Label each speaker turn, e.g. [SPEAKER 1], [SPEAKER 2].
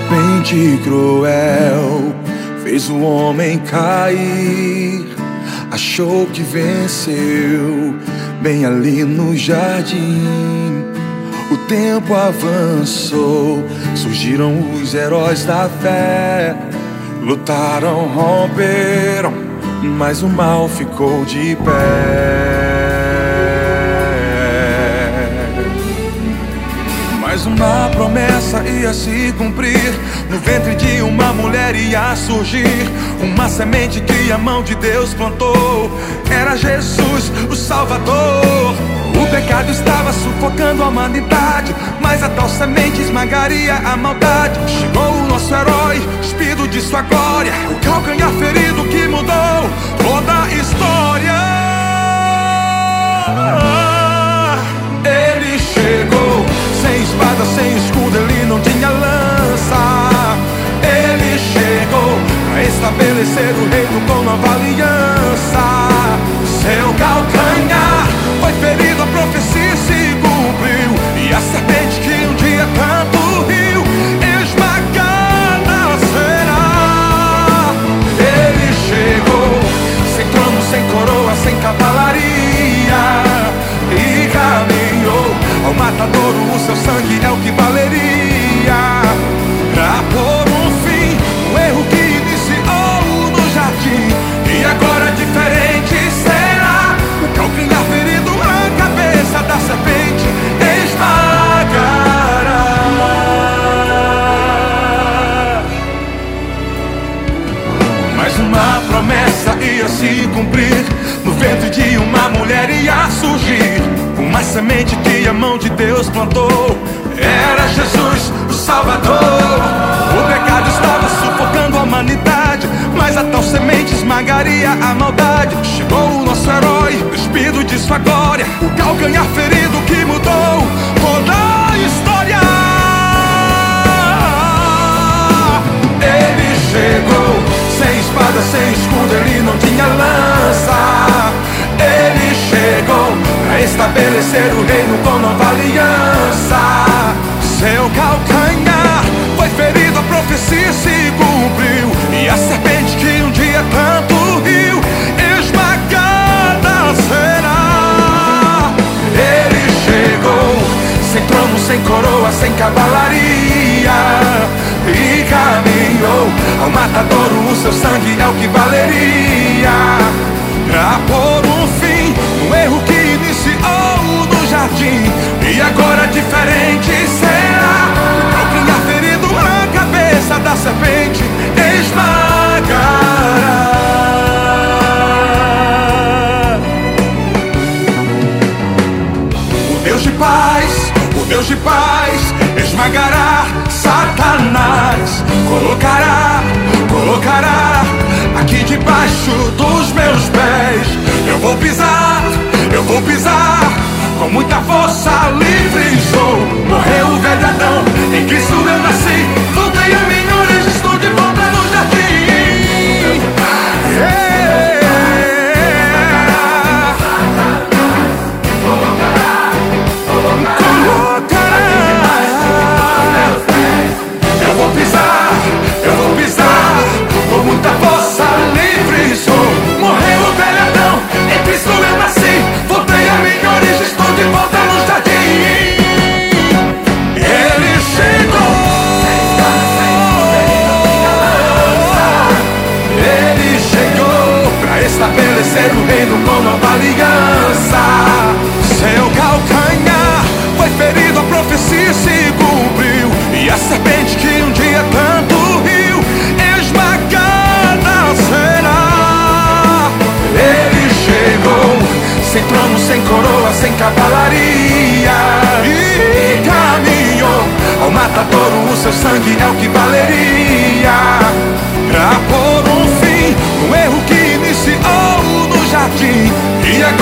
[SPEAKER 1] serpente cruel fez o homem cair. Achou que venceu bem ali no jardim. O tempo avançou, surgiram os heróis da fé. Lutaram, romperam, mas o mal ficou de pé. Mas uma promessa ia se cumprir. No ventre de uma mulher ia surgir uma semente que a mão de Deus plantou. Era Jesus, o Salvador. O pecado estava sufocando a humanidade, mas a tal semente esmagaria a maldade. Chegou o nosso herói, despido de sua glória, o calcanhar ferido que mudou toda a história. Ele chegou sem espada, sem escudo, ele não tinha lança. Ele chegou para estabelecer o reino com nova aliança. Seu calcanhar foi ferido, a profecia se cumpriu, e a serpente que um dia tanto riu, esmagada será. Ele chegou sem trono, sem coroa, sem cavalaria, e caminhou ao matadouro. O seu sangue é o que valeria pra pôr um fim no erro que iniciou no jardim. E agora diferente será. O calcanhar ferido, a cabeça da serpente esmagará. Mas uma promessa ia se cumprir. No ventre de uma mulher ia surgir uma semente que a mão de Deus plantou. Era Jesus, o Salvador. O pecado estava sufocando a humanidade, mas a tal semente esmagaria a maldade. Chegou o nosso herói, despido de sua glória, o calcanhar ferido que mudou toda a história. Ele chegou sem espada, sem escudo, ele não tinha lança. Ele chegou para estabelecer o reino com nova aliança. Seu calcanhar foi ferido, a profecia se cumpriu, e a serpente que um dia tanto riu, esmagada será. Ele chegou sem trono, sem coroa, sem cavalaria, e caminhou ao matadouro. O seu sangue é o que valeria pra pôr um fim no erro que iniciou no jardim. E agora diferente será. O calcanhar ferido, a cabeça da serpente esmagará. O Deus de paz esmagará Satanás. Colocará aqui debaixo dos meus pés. Eu vou pisar com muita força, livre sou. Morreu o velho Adão, em Cristo eu nasci. Voltei a minha origem, estou de volta no jardim. Eu vou pisar com muita força, livre sou. Morreu o velho Adão, em Cristo eu nasci. Voltei a minha origem, estou de volta no jardim. Ele chegou, ele chegou pra estabelecer o reino com nova aliança. Seu calcanhar foi ferido, a profecia se cumpriu, e a serpente que um dia tanto riu, esmagada será. Ele chegou sem trono, sem coroa, sem cavalaria, e caminhou ao matadouro. O seu sangue é o que valeria pra pôr um fim no erro que iniciou no jardim. E